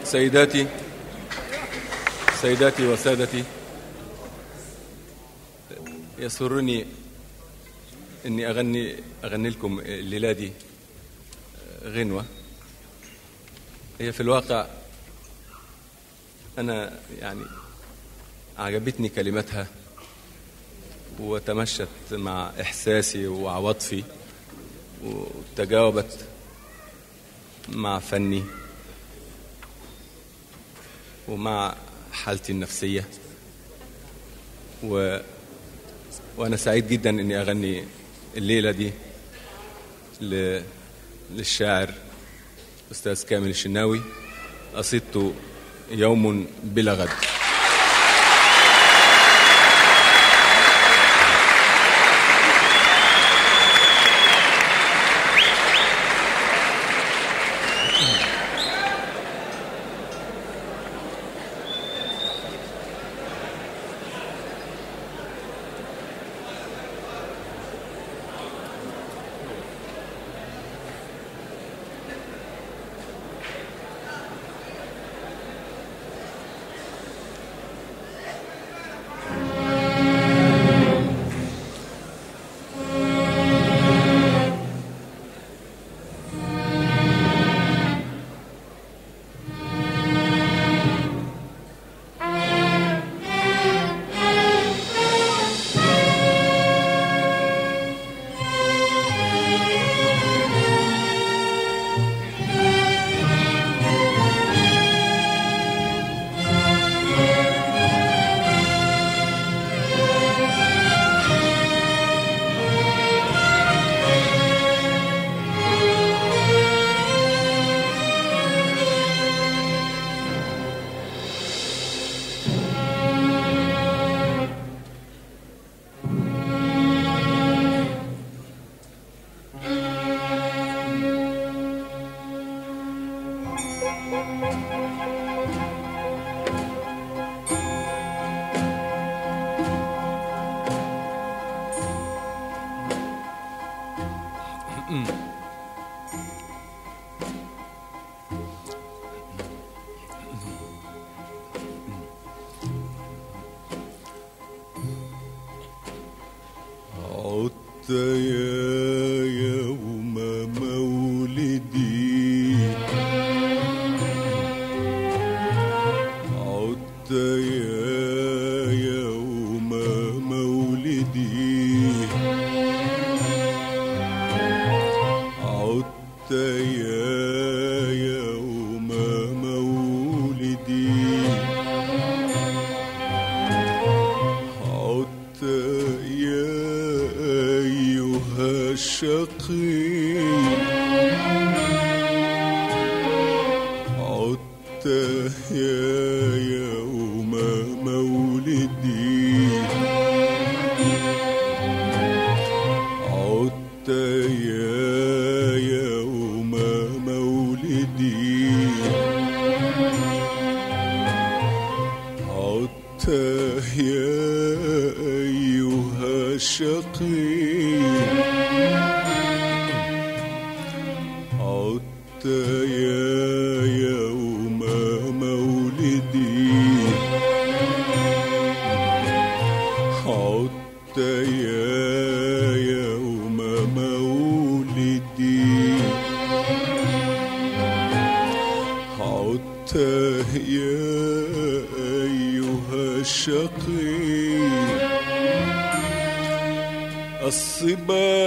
سيداتي وسادتي، يسرني أني أغني لكم الليلة دي غنوة. هي في الواقع أنا يعني عجبتني كلماتها وتمشت مع إحساسي وعواطفي وتجاوبت مع فني ومع حالتي النفسية، وأنا سعيد جدا أني أغني الليلة دي للشاعر أستاذ كامل الشناوي، قصيدته يوم بلا غد. عدت يا يوم مولدي، عدت يا يوم مولدي، عدت يا يوم مولدي، عدت يا أيها الشقي، عدت يا يوم مولدي، عدت يا يوم مولدي، عدت يا أيها الشقي، عدت يا يوم مولدي، عدت يا يوم مولدي، عدت يا أيها الشقي. الصبا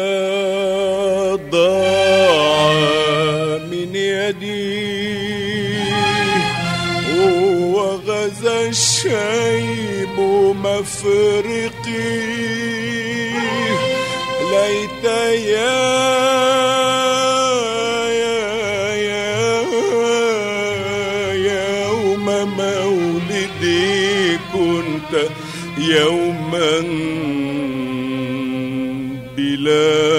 ضاع من يدي وغزا الشيب مفرقي، ليت يوم مولدي كنت يوما بلا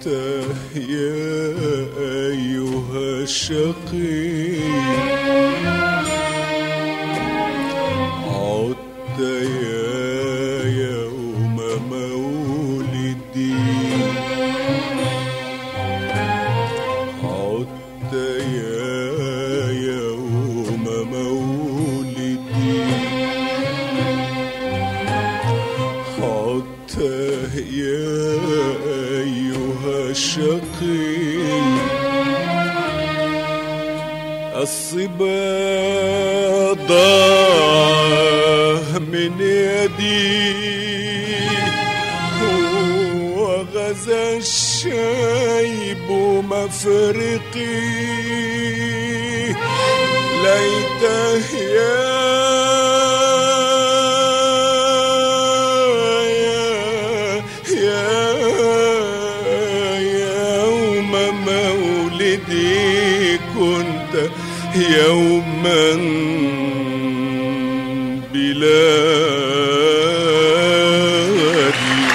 يا أيها الشقي عدت يا يوم مولدي عدت يا يوم مولدي عدت يا أيها الشقي الصبا ضاع من يدي وغزا الشيب مفرقي ليته يوم مولدي كنت يوما بلادي.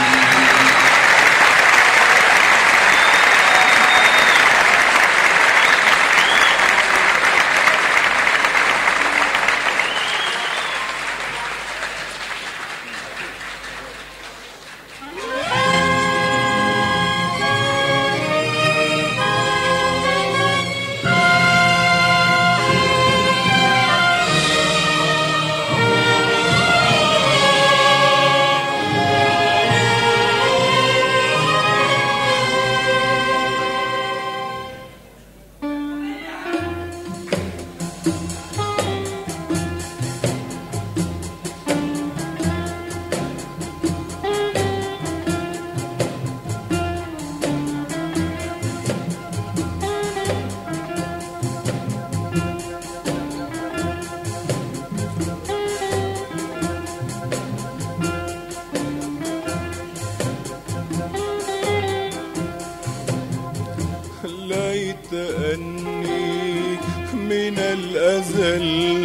ليت أني من الأزل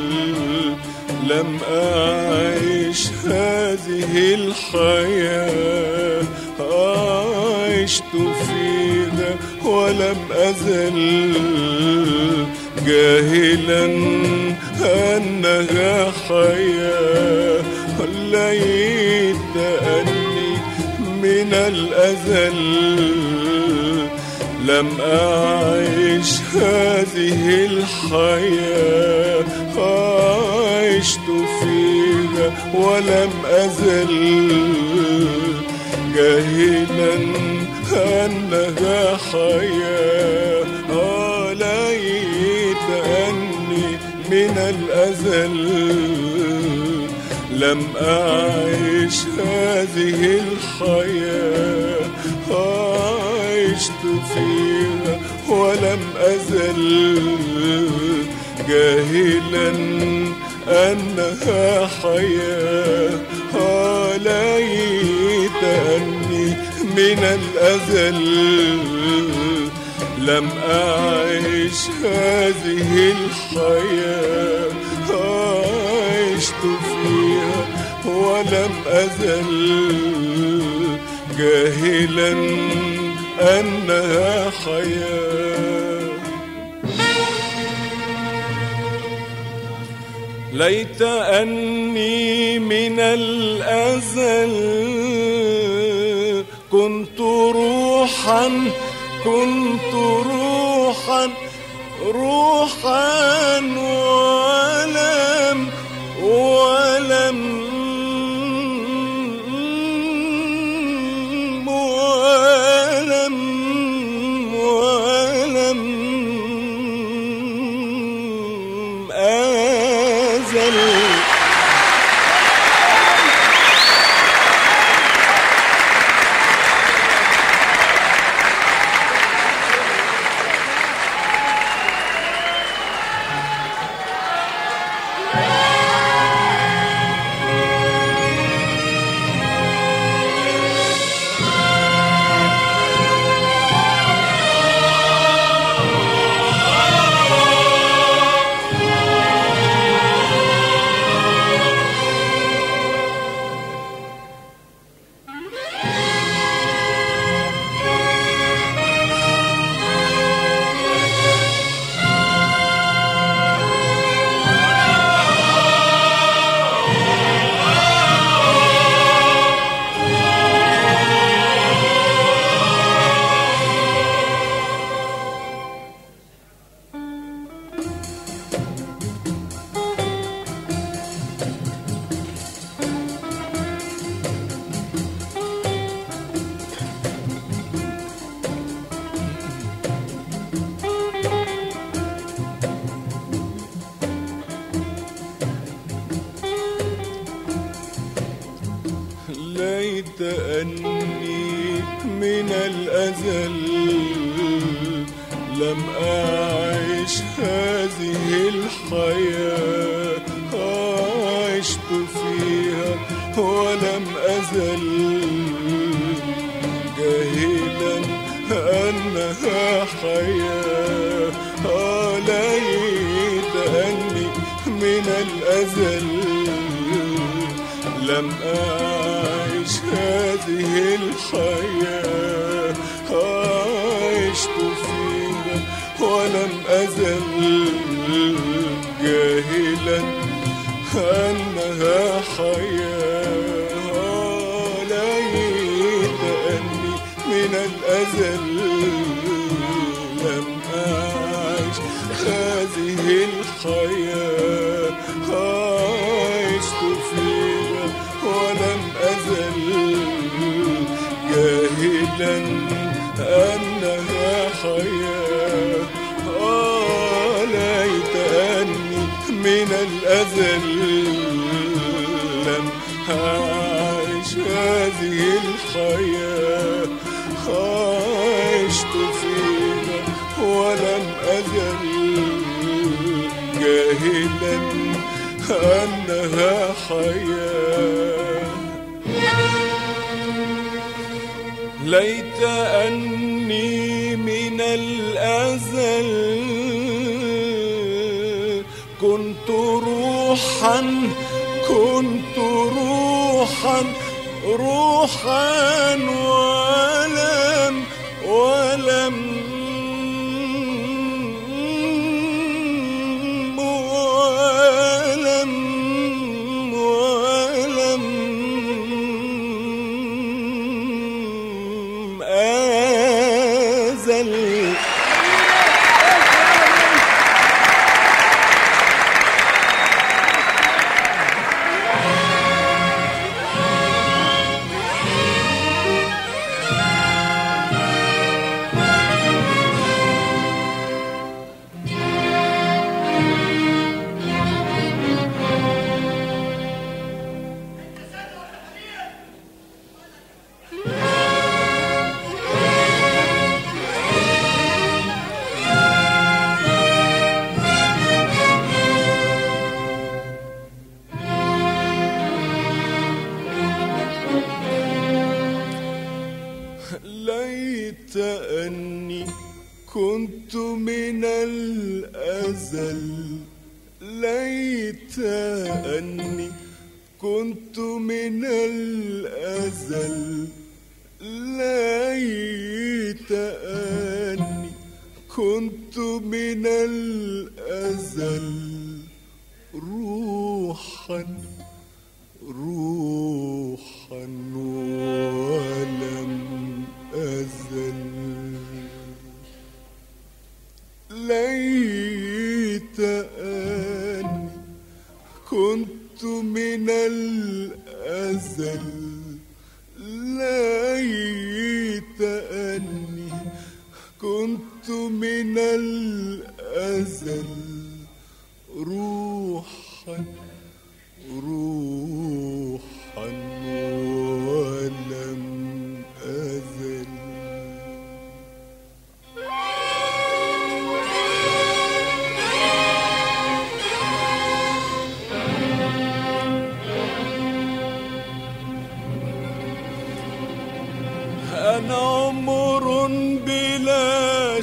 لم أعيش هذه الحياة عشت فيها ولم أزل جاهلا أنها حياة. ليت أني من الأزل لم أعيش هذه الحياة عشت فيها ولم أزل جاهلا أنها حياة. ليت أني من الأزل لم أعيش هذه الحياة عشت فيها ولم أزل جاهلا أنها حياة. ليت أني من الأزل لم أعيش هذه الحياة عشت فيها ولم أزل جاهلا أنها حياة. ليت أني من الأزل كنت روحا ولم أزل. الأزل لم أعيش هذه الحياة، عشت فيها ولم أزل جاهلا أنها حياة. ليت أني من الأزل لم أعيش هذه الحياة، عشت فيها ولم أزل جاهلا أنها حياة. ليت أني من الأزل لم أعيش هذه الحياة، عشت فيها ولم أزل جاهلا أنها حياة. ليت أني من الأزل لم أعيش هذه الحياة، عشت فيها ولم أزل جاهلا أنها حياة. ليت أني من الأزل كنت روحا، كنت روحا، روحا ولم أزل. ليت أني كنت من الأزل، ليت أني كنت من الأزل، ليت أني كنت من الأزل روحا، روحا ولم أزل. ليت أني كنت من الأزل، ليت أني كنت من الأزل روحا، روحا ولم أزل. أنا عمر بلا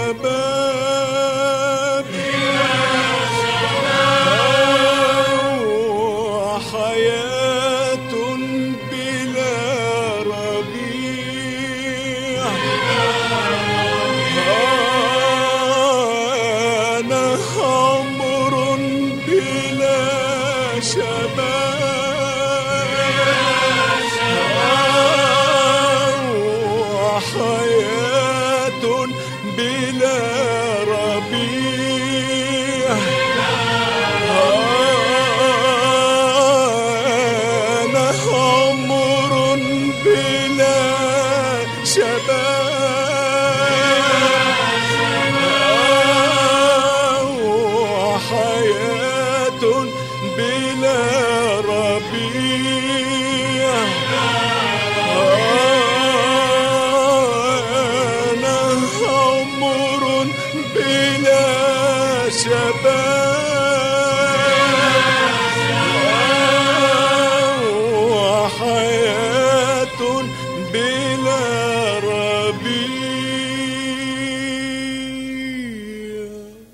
شباب، وحياة بلا ربيع. أنا عمر بلا شباب، وحياة بلا ربيع. أنا عمر بلا شباب، وحياة بلا ربيع. شباب وحياة بلا ربيع.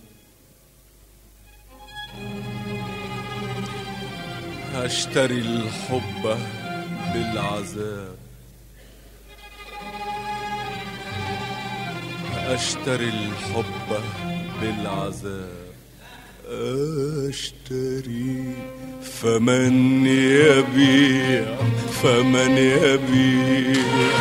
هشتري الحب بالعذاب، أشتري الحب بالعذاب، أشتري فمن يبيع، فمن يبيع.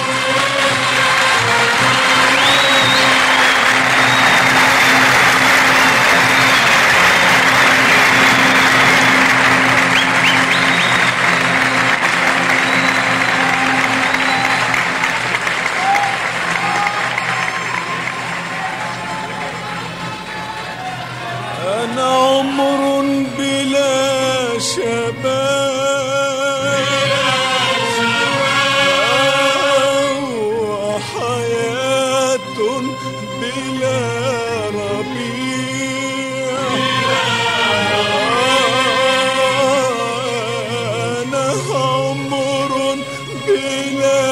أنا عمر بلا شباب وحياة بلا ربيع. أنا عمر بلا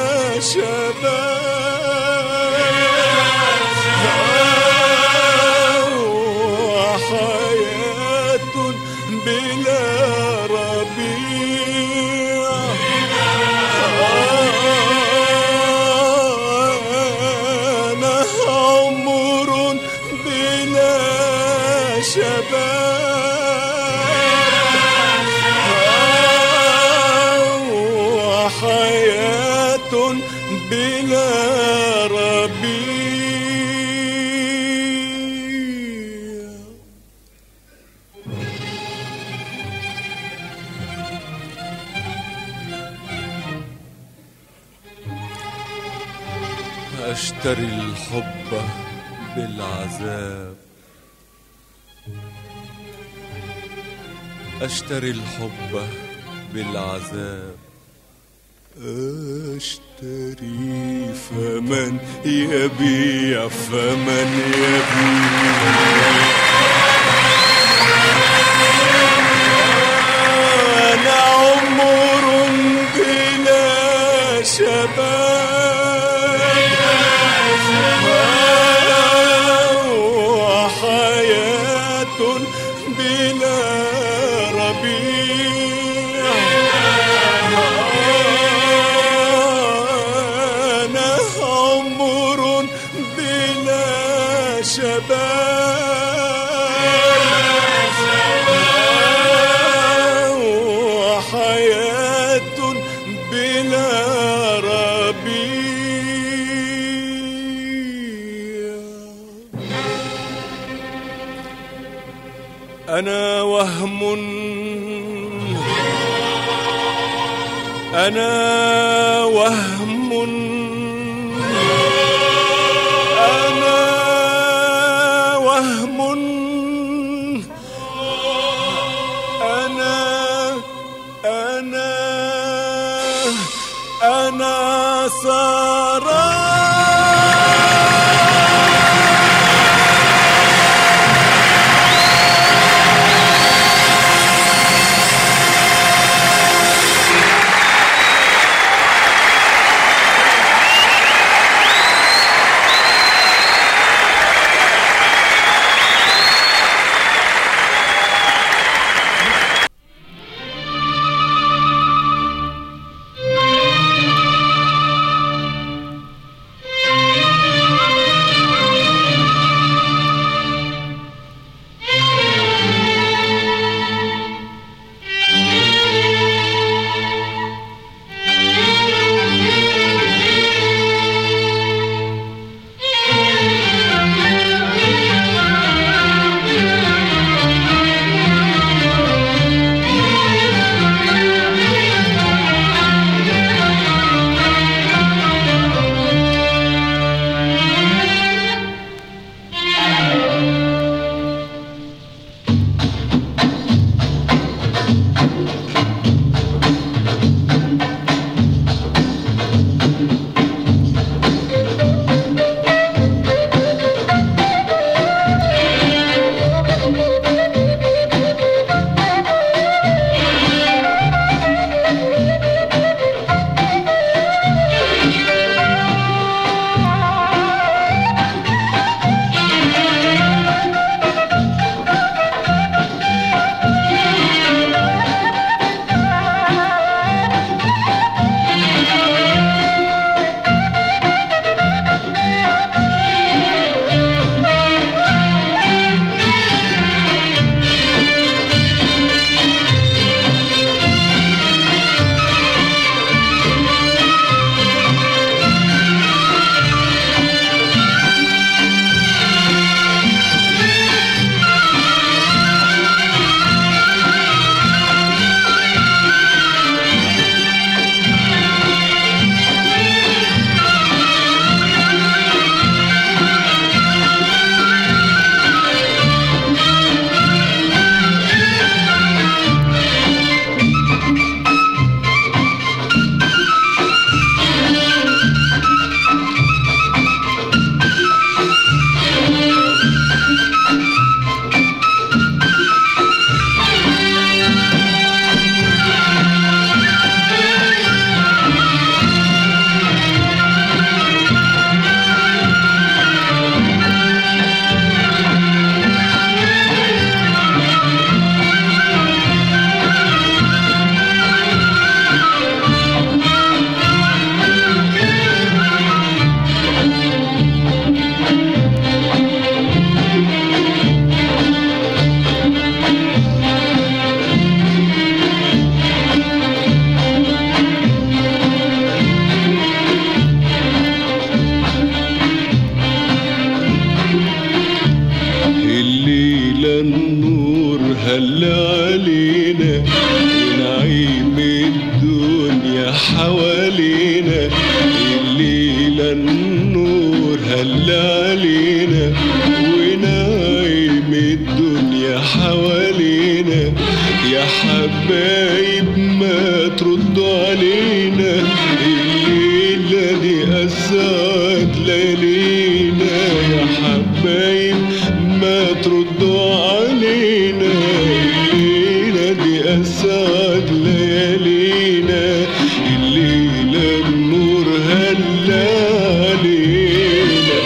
شباب وحياة بلا ربيع. أنا عمر بلا شباب وحياة بلا ربيع. أشتري الحب بالعذاب، أشتري الحب بالعذاب، أشتري فمن يبيع، فمن يبيع. أنا عمر بلا شباب وحياة بلا ربيع. أنا عمر بلا شباب وحياة بلا ربيع. أنا وهم، أنا وهم، أنا وهم، أنا سراب. هل علينا ونايم الدنيا حوالينا. يا حبايب ما تردوا علينا، الليلة دي أسعد ليالينا. يا حبايب ما تردوا علينا، الليلة دي أسعد ليالينا. الليلة النور هلا علينا،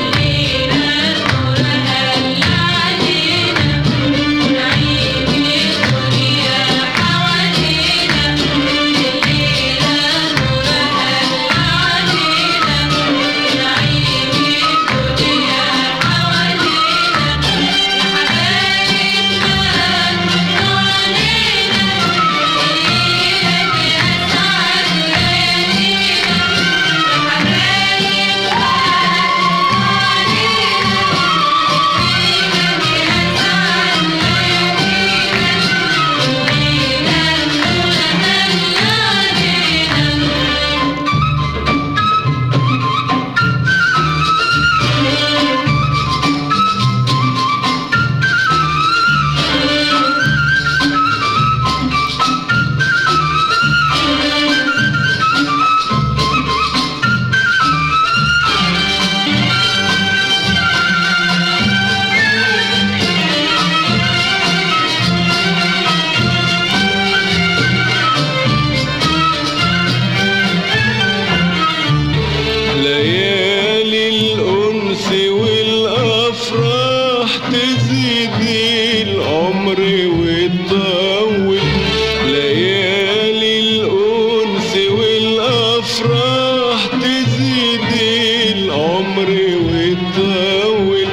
ليالي الأنس والأفراح تزيد العمر وتطول. ليالي الأنس والأفراح تزيد العمر وتطول.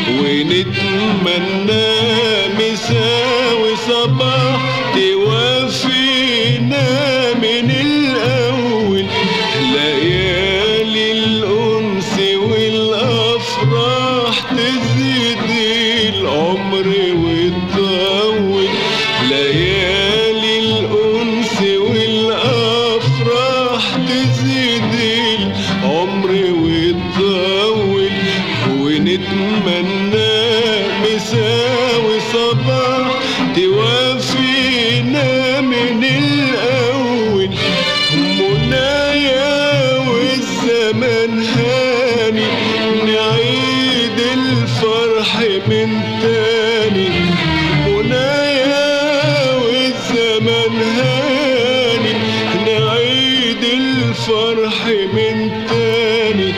ونتمنى مساء وصباح توفينا من الأول. ليالي الأنس والأفراح تزيد العمر وتطول. ليالي الأنس والأفراح تزيد العمر وتطول. ونتمنى مساء وصباح توفينا من الأول. منايا والزمن هاني نعيد الفرح من تاني. منايا والزمن هاني نعيد الفرح من تاني.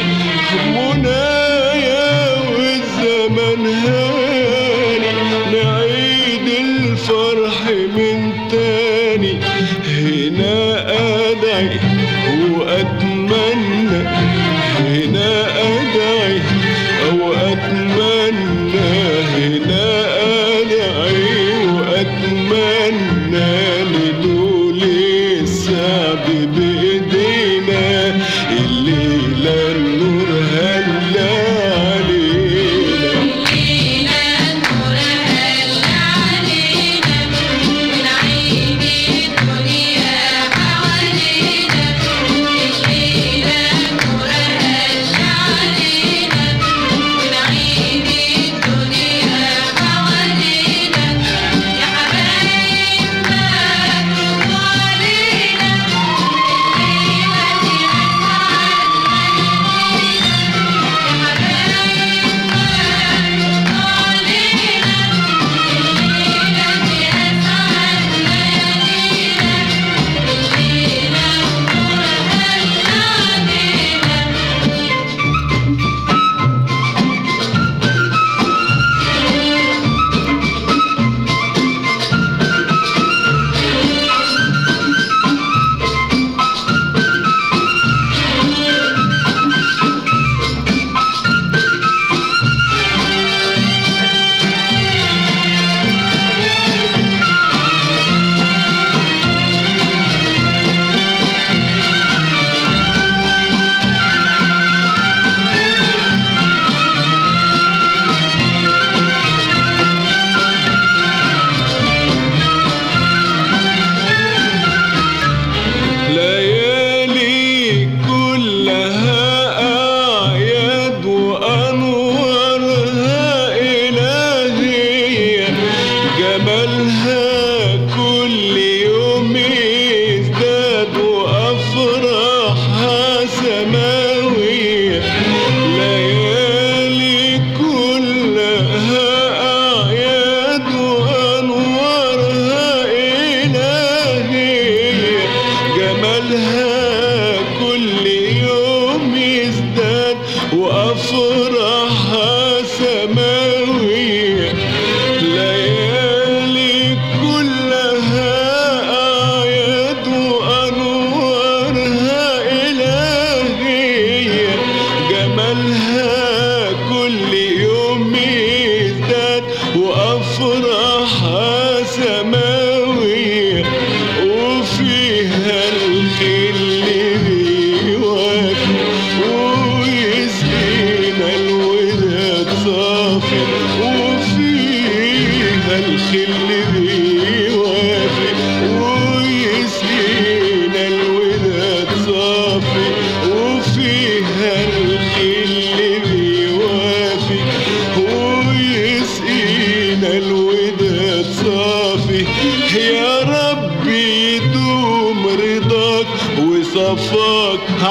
منايا والزمن هاني نعيد الفرح من تاني. هنا أدعي وأتمنى، هنا أدعي وأتمنى، هنا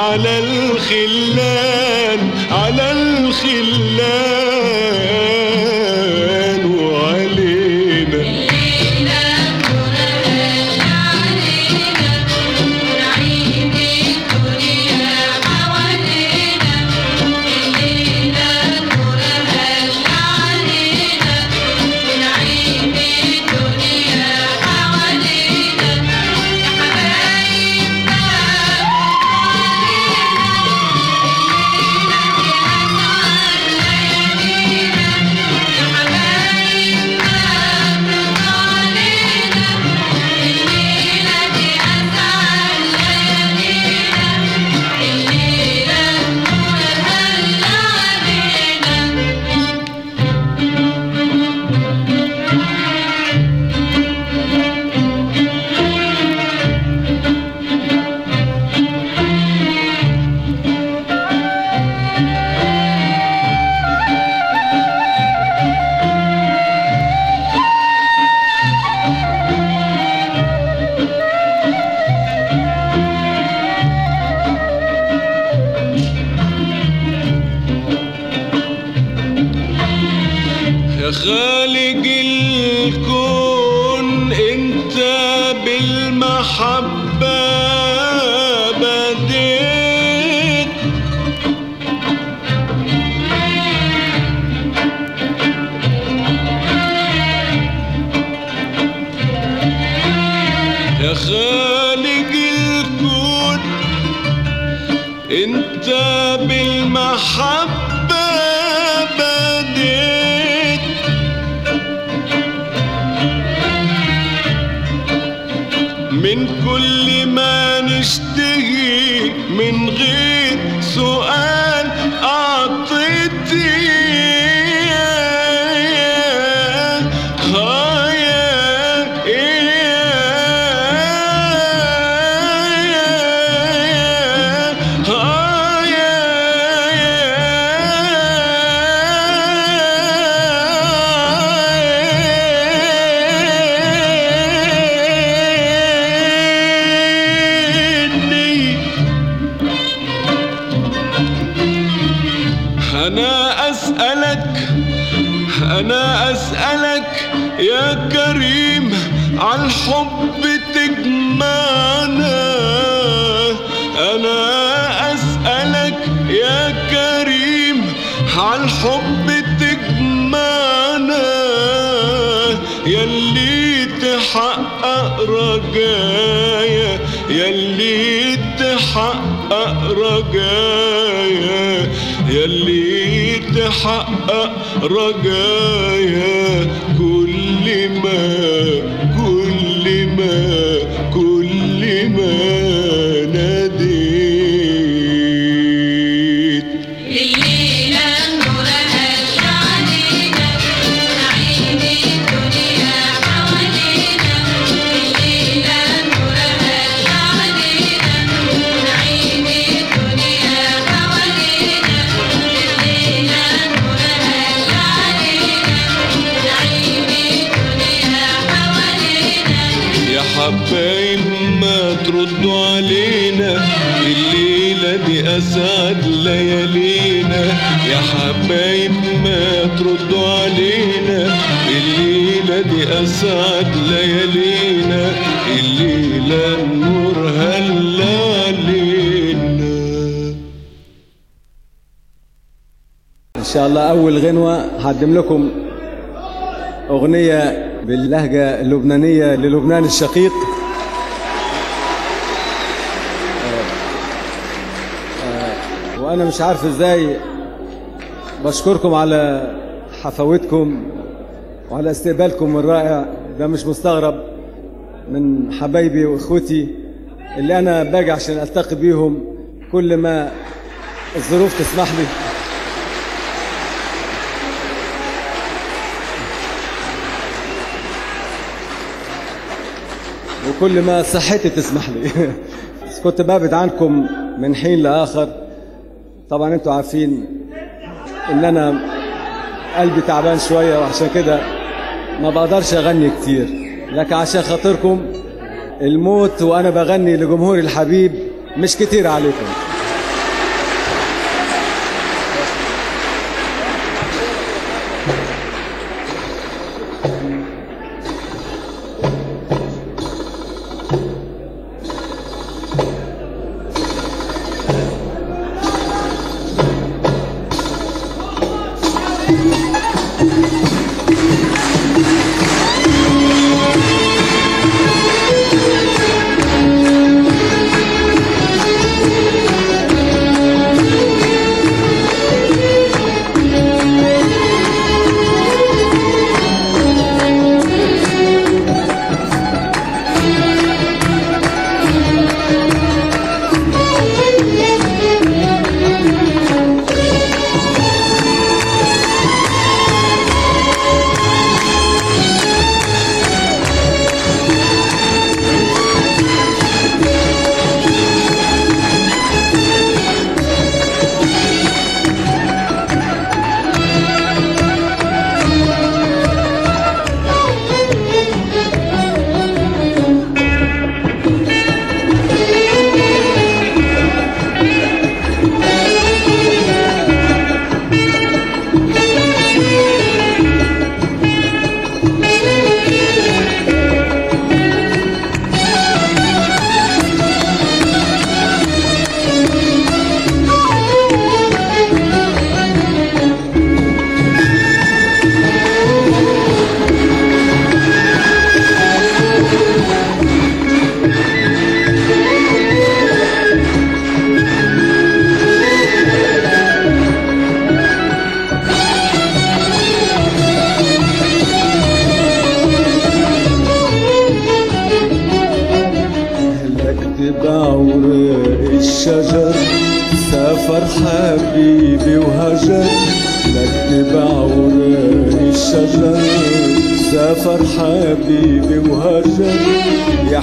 على الخلان على الخلان وعلينا. يا خالق الكون انت بالمحبة بديت، يا خالق الكون انت بالمحبة بديت، من كل ما نشتهي من غير سؤال أعطيتي أنا أسألك يا كريم عالحب تجمعنا، أنا أسألك يا كريم عالحب تجمعنا، يلي تحقق رجايا يلي تحقق رجايا يلي تحقق رجايا، كل ما ناديت. الليلة نورها علينا ونعيم الدنيا حوالينا، الليلة نورها علينا ونعيم الدنيا حوالينا، الليلة نورها علينا ونعيم الدنيا حوالينا. يا حبايب ما تردوا علينا، الليلة دي أسعد ليالينا، يا حبايب ما تردوا علينا، الليلة دي أسعد ليالينا، الليلة نورها علينا. إن شاء الله أول غنوة هقدم لكم أغنية باللهجة اللبنانية للبنان الشقيق. وأنا مش عارف إزاي بشكركم على حفاوتكم وعلى استقبالكم الرائع ده، مش مستغرب من حبايبي وإخوتي اللي أنا باجي عشان ألتقي بيهم كل ما الظروف تسمح لي. وكل ما صحتي تسمح لي. كنت بابعد عنكم من حين لآخر، طبعا انتوا عارفين ان انا قلبي تعبان شوية وعشان كده ما بقدرش اغني كتير، لكن عشان خاطركم الموت وانا بغني لجمهوري الحبيب مش كتير عليكم. بعوراق الشجر سافر حبيبي وهجر، لك بعوراق الشجر سافر حبيبي وهجر. يا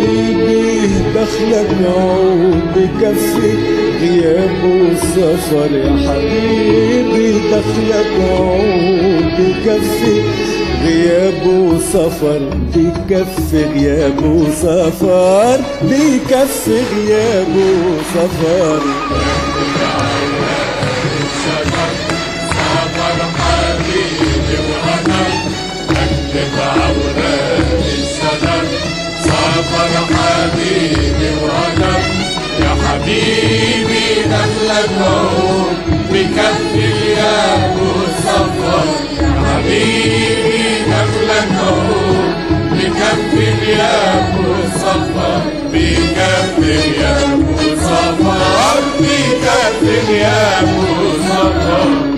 حبيبي دخلك عود بكفي غياب وسفر، يا حبيبي دخلك عود بكفي غياب وسفر، بكفي غياب وسفر، بكفي غياب وسفر. سافر حبيبي وهجر، اكتب عوراق الشجر سافر حبيبي وهجر. يا حبيبي دخلك عود بكفي غياب وسفر، يا حبيبي دخلك عود بكفي غياب وسفر، بكفي غياب وسفر، بكفي غياب وسفر.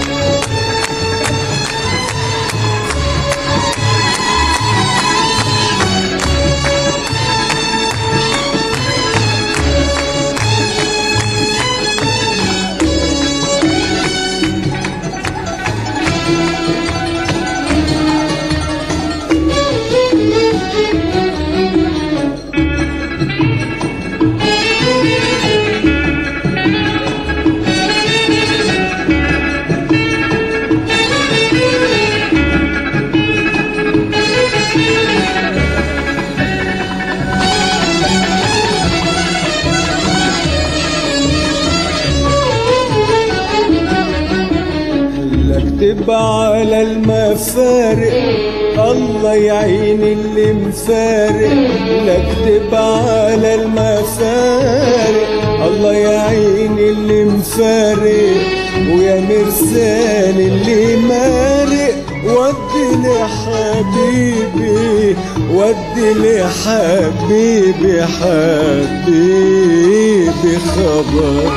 اكتب على المفارق الله يعين اللي مفارق، اكتب على المفارق الله يعين اللي مفارق، ويا مرسال اللي مارق ودي لحبيبي، ودي لحبيبي حبيبي خبر.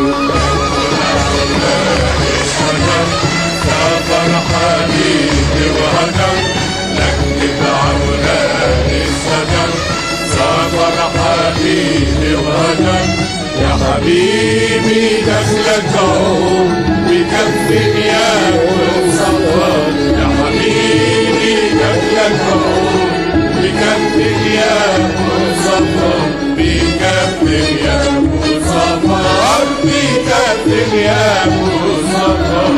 سافر حبيبي وهجر، نكتب عوراق الشجر سافر حبيبي وهجر. يا حبيبي دخلك عود بكفي غياب وسفر، يا حبيبي دخلك عود بكفي غياب وسفر، بكفي غياب وسفر، بكفي غياب وسفر.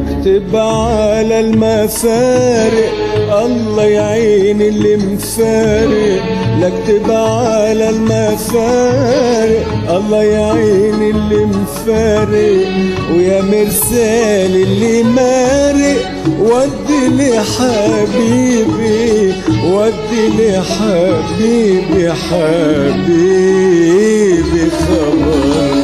اكتب على المفارق الله يعين اللي مفارق. اكتب على المفارق الله يعين اللي مفارق. ويا مرسال اللي مارق ودي لحبيبي ودي لحبيبي حبيبي خبر.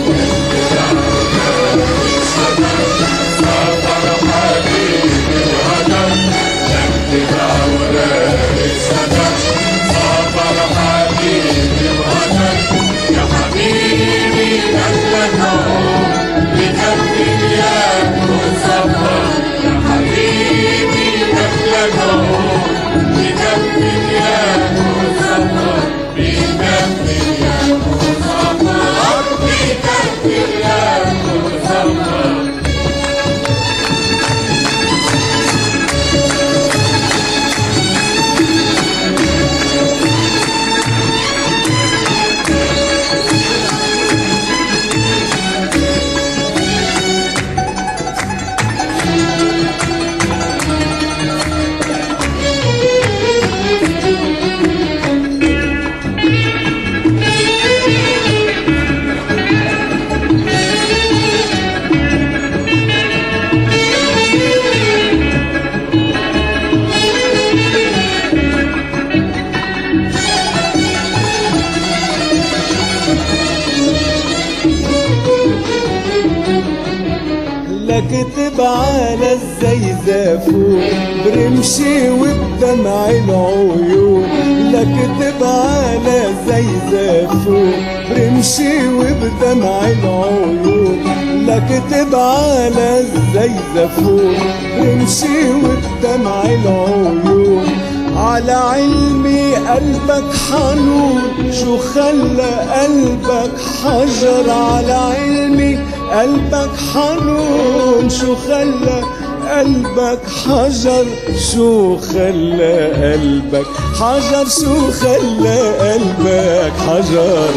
اكتب على الزيزافون برمشي وبدمع العيون. اكتب على الزيزافون برمشي وبدمع العيون. اكتب على الزيزافون برمشي وبدمع العيون. على علمي قلبك حنون شو خلى قلبك حجر. على علمي قلبك حنون شو خلى قلبك حجر. شو خلى قلبك حجر شو خلى قلبك حجر.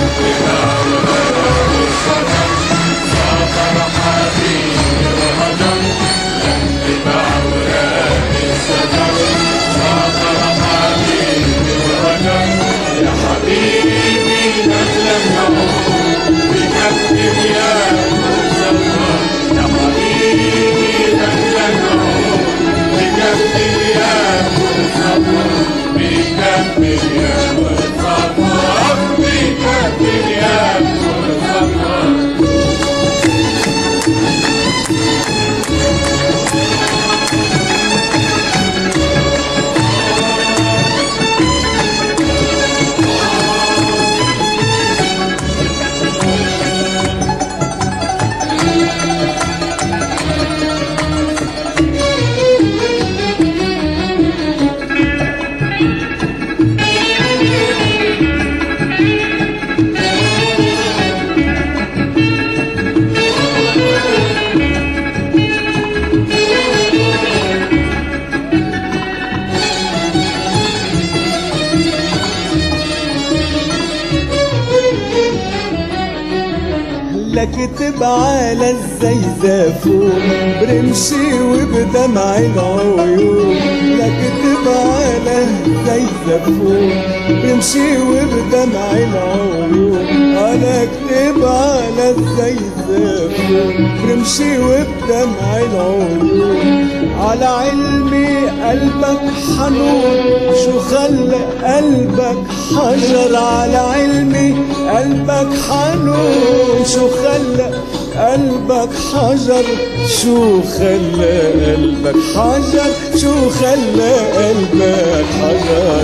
اكتب على الزيزافون برمشي وبدمع العيون. اكتب على الزيزافون برمشي وبدمع العيون. انا اكتب على الزيزافون برمشي وبدمع العيون. على علمي قلبك حنون شو خلى قلبك حجر. على علمي قلبك حنون شو خلى قلبك حجر. شو خلى قلبك حجر شو خلى قلبك حجر.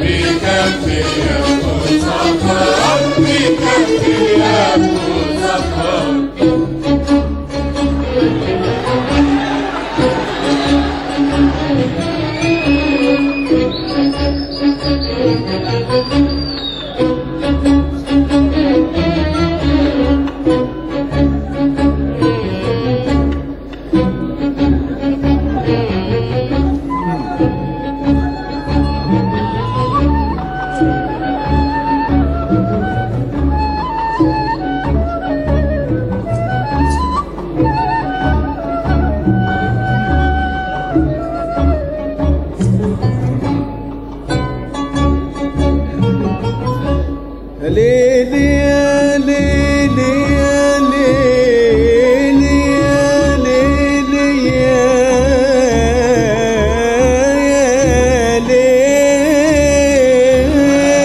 بكفي يا مصطفى ليلي يا ليلي يا ليلي يا ليلي يا ليل.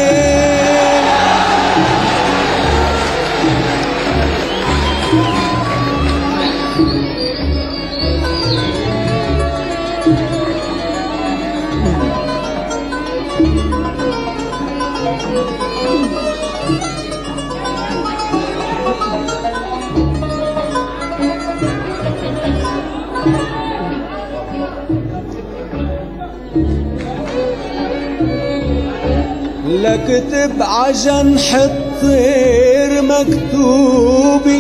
لا كتب عجنح الطير مكتوبي،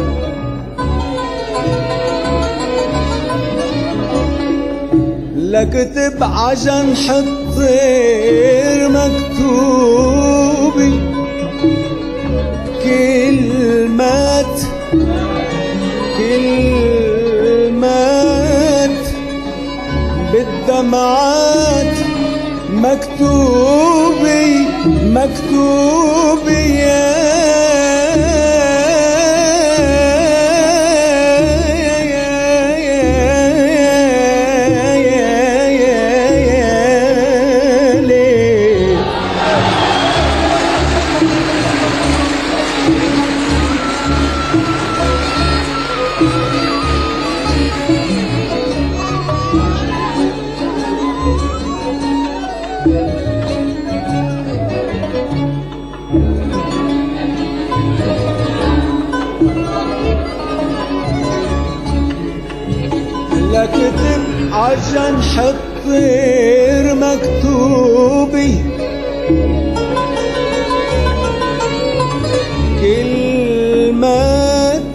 لا كتب عجنح الطير مكتوبي، كلمات بالدمعات مكتوبي مكتوبي لا كتب عجنح الطير مكتوبي، كلمات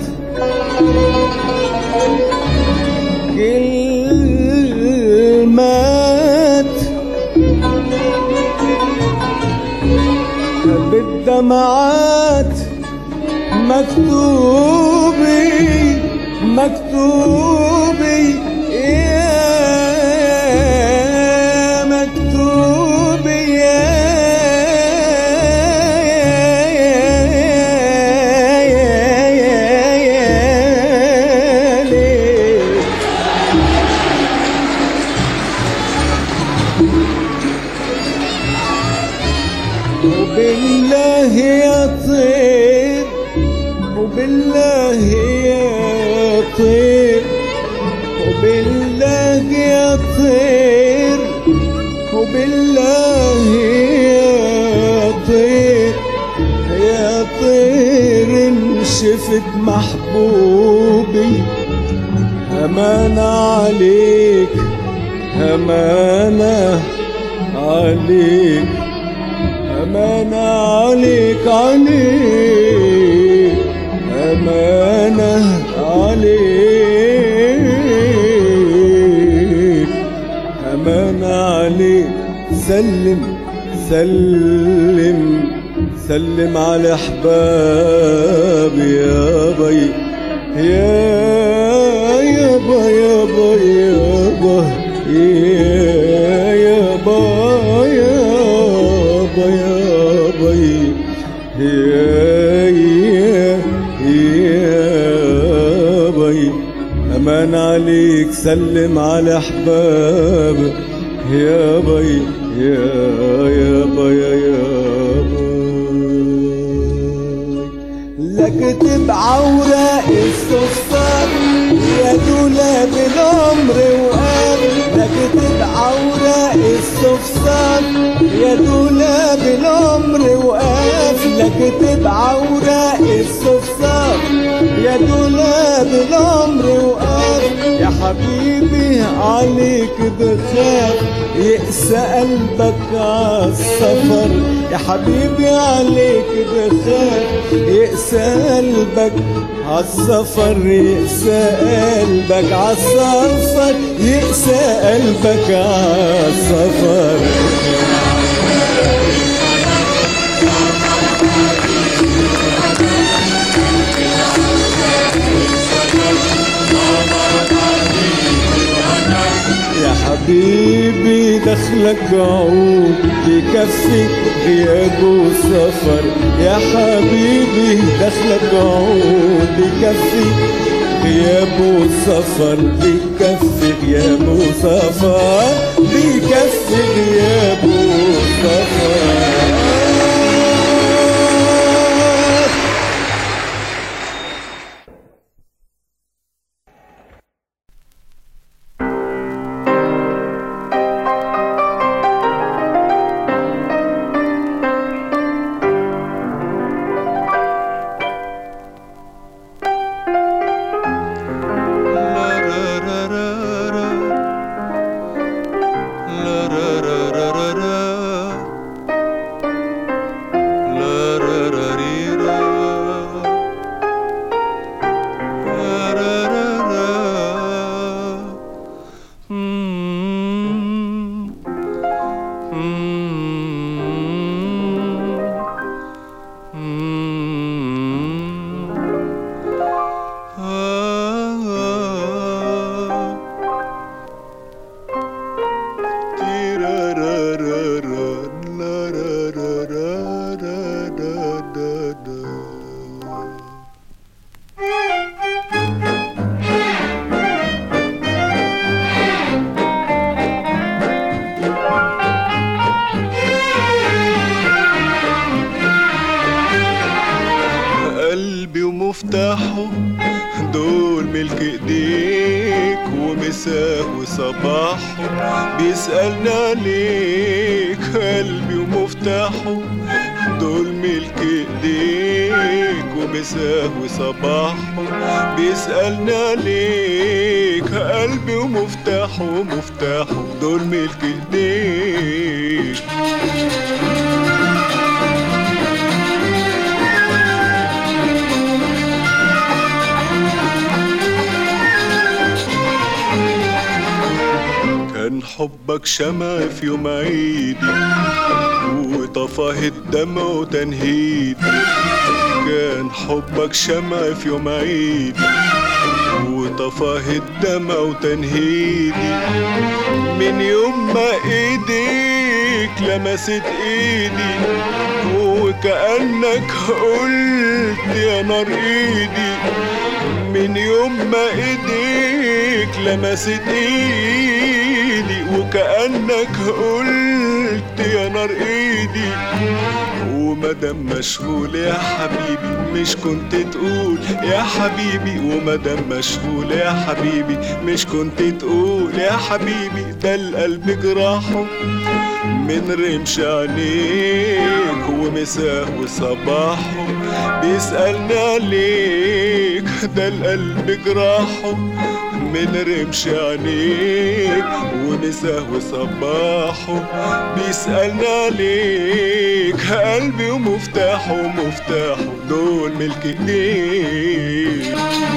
بالدمعات مكتوبي مكتوبي يا مكتوبي يا ليل. وبالله يا طير وبالله يا طير وبالله يا طير وبالله يا طير يا طير إن شفت محبوبي أمانة عليك أمانة عليك أمانة عليك عليك أمانة عليك أمانة عليك. سلم سلم سلم على أحبابي يا بي يا با يا با يا با يا با يا با يا بي يا بي. أمان عليك سلم على أحبابك يا بي يا بي يا بي. لا كتب عوراق الصفار يا دولاب العمر وقال، لا كتب عوراق الصفار يا دولاب العمر وقاف، لا كتب عوراق الصفار يا دولاب العمر وقاف. يا حبيبي عليك بخاف يقسى قلبك عالسفر، يا حبيبي عليك بخاف يقسى قلبك عالسفر، يقسى قلبك عالسفر يقسى قلبك عالسفر. يا حبيبي دخلك عود بكفي غياب وسفر يا حبيبي دخلك عود بكفي غياب وسفر بكفي غياب وسفر بكفي غياب وسفر قلبي ومفتاحه دول ملك ايديك ومساه وصباحه بيسألنا عليك قلبي ومفتاحه دول ملك ايديك ومساه وصباحه بيسألنا عليك قلبي ومفتاحه مفتاحه دول ملك ايديك كان حبك شمع في يوم عيدي وطفاه الدمع وتنهيدي كان حبك شمع في يوم عيدي وطفاه الدمع وتنهيدي من يوم ما ايديك لمست ايدي وكأنك قلت يا نار ايدي من يوم ما ايديك لمست ايدي وكأنك قلت يا نار ايدي ومدام مشغول يا حبيبي مش كنت تقول يا حبيبي ومدام مشغول يا حبيبي مش كنت تقول يا حبيبي ده القلب جراحه من رمش عينيك ومساه وصباحه بيسألنا عليك ده القلب جراحه من رمش عينيك ومساه وصباحه بيسألنا عليك قلبي ومفتاحه مفتاحه دول ملك ايديك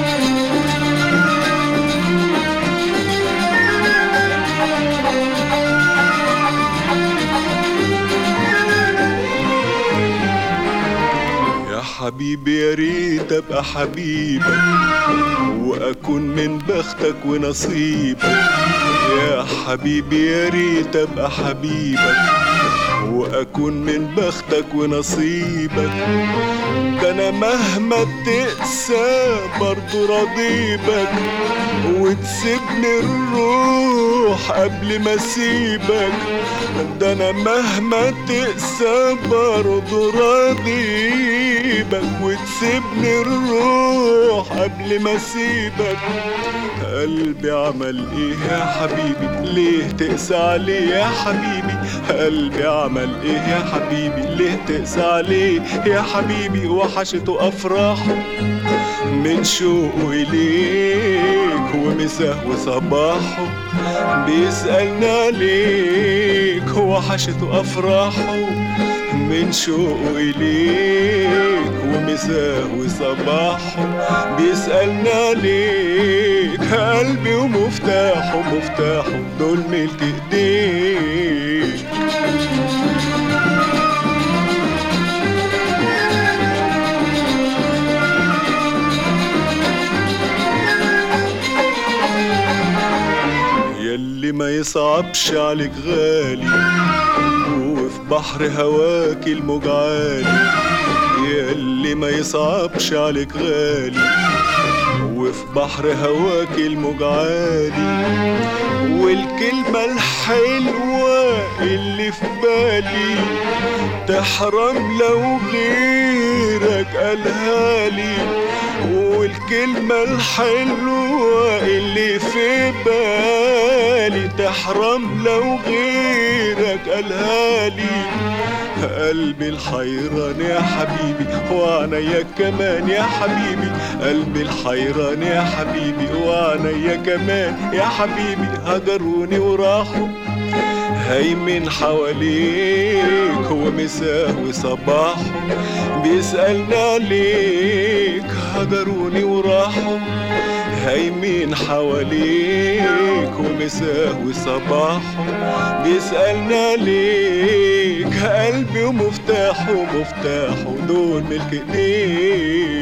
حبيبي يا ريت ابقى حبيبك واكون من بختك ونصيبك يا حبيبي يا ريت ابقى حبيبك واكون من بختك ونصيبك ده انا مهما تقسى برضو راضيبك وتسيبني الروح قبل ما اسيبك ده انا مهما تقسى برضو راضيبك وتسيبني الروح قبل ما اسيبك قلبي عمل ايه يا حبيبي ليه تقسى عليه يا حبيبي قلبي عمل ايه يا حبيبي ليه تقسى عليه يا حبيبي وحشته افراحه من شوقه اليك ومساه وصباحه بيسألنا عليك وحشته افراحه من شوقه اليك ومساه وصباحه بيسألنا عليك قلبي ومفتاحه مفتاحه دول ملك ايديك ياللي ما يصعبش عليك غالي وفي بحر هواك الموج عالي ياللي ما يصعبش عليك غالي، وفي بحر هواك الموج عالي، والكلمة الحلوة اللي في بالي تحرم لو غيرك قالها لي، والكلمة الحلوة اللي في بالي تحرم لو غيرك قالها لي. قلبي الحيران يا حبيبي وعنيا كمان يا حبيبي، قلبي الحيران يا حبيبي وعنيا كمان يا حبيبي، هجروني وراحوا هيمن حواليك ومساه وصباحه بيسألنا عليك، هجروني وراحوا هيمن حواليك ومساه وصباحه بيسألنا عليك، قلبي ومفتاحه دول ملك ايديك.